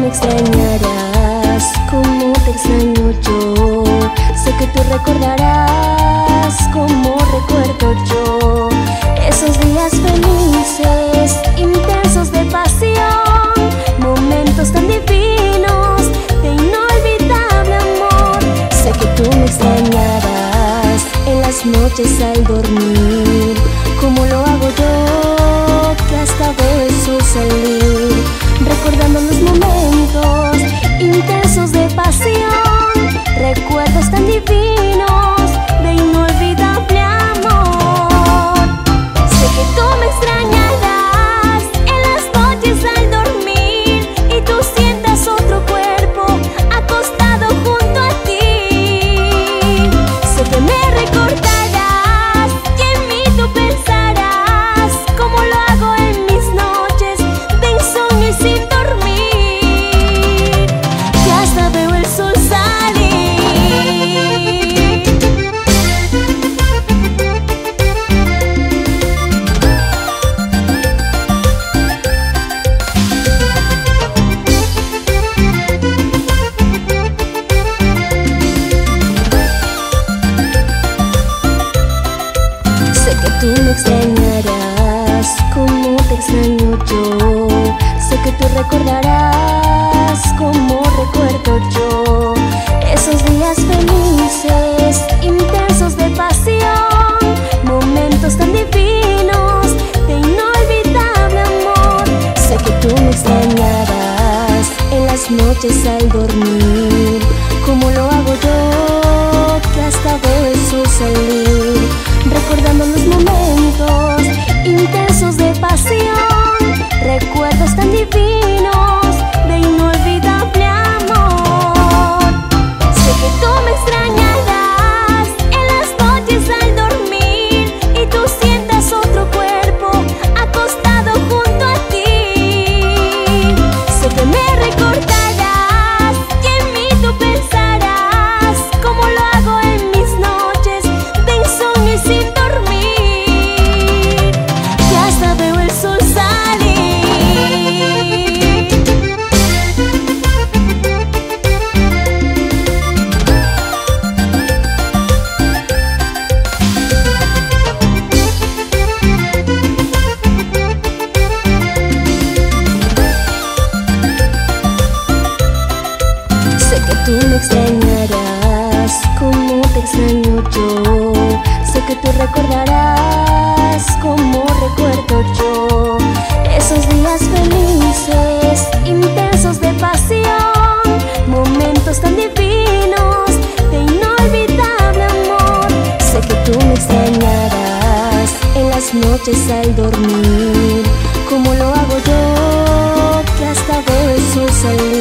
extrañarás como te extraño yo. Sé que tú recordarás como recuerdo yo esos días felices, intensos de pasión, momentos tan divinos de inolvidable amor. Sé que tú me extrañarás en las noches al dormir, como lo hago yo, que hasta veo el sol salir, recordando los momentos intensos de pasión, recuerdos tan divinos de inolvidable amor. Sé que tú me extrañarás en las noches al dormir y tú sientas otro cuerpo acostado junto a ti. Sé que me recordarás y en mí tú pensarás como lo hago en mis noches de insomnio y sin dormir, que hasta veo el sol salir. Sé que tú me extrañarás como te extraño yo. Sé que tú recordarás como recuerdo yo esos días felices, intensos de pasión, momentos tan divinos de inolvidable amor. Sé que tú me extrañarás en las noches al dormir, como lo hago yo, que hasta veo el sol salir, recordando los momentos intensos de pasión, recuerdos tan divinos de inolvidable amor. Sé que tú me extrañarás en las noches al dormir y tú sientas otro cuerpo acostado junto a ti. Sé que me recordarás y en mí tú pensarás como lo hago en mis noches de insomnio y sin dormir, que hasta veo el sol salir. Sé que tú me extrañarás como te extraño yo. Sé que tú recordarás como recuerdo yo esos días felices, intensos de pasión, momentos tan divinos de inolvidable amor. Sé que tú me extrañarás en las noches al dormir, como lo hago yo, que hasta veo el sol salir,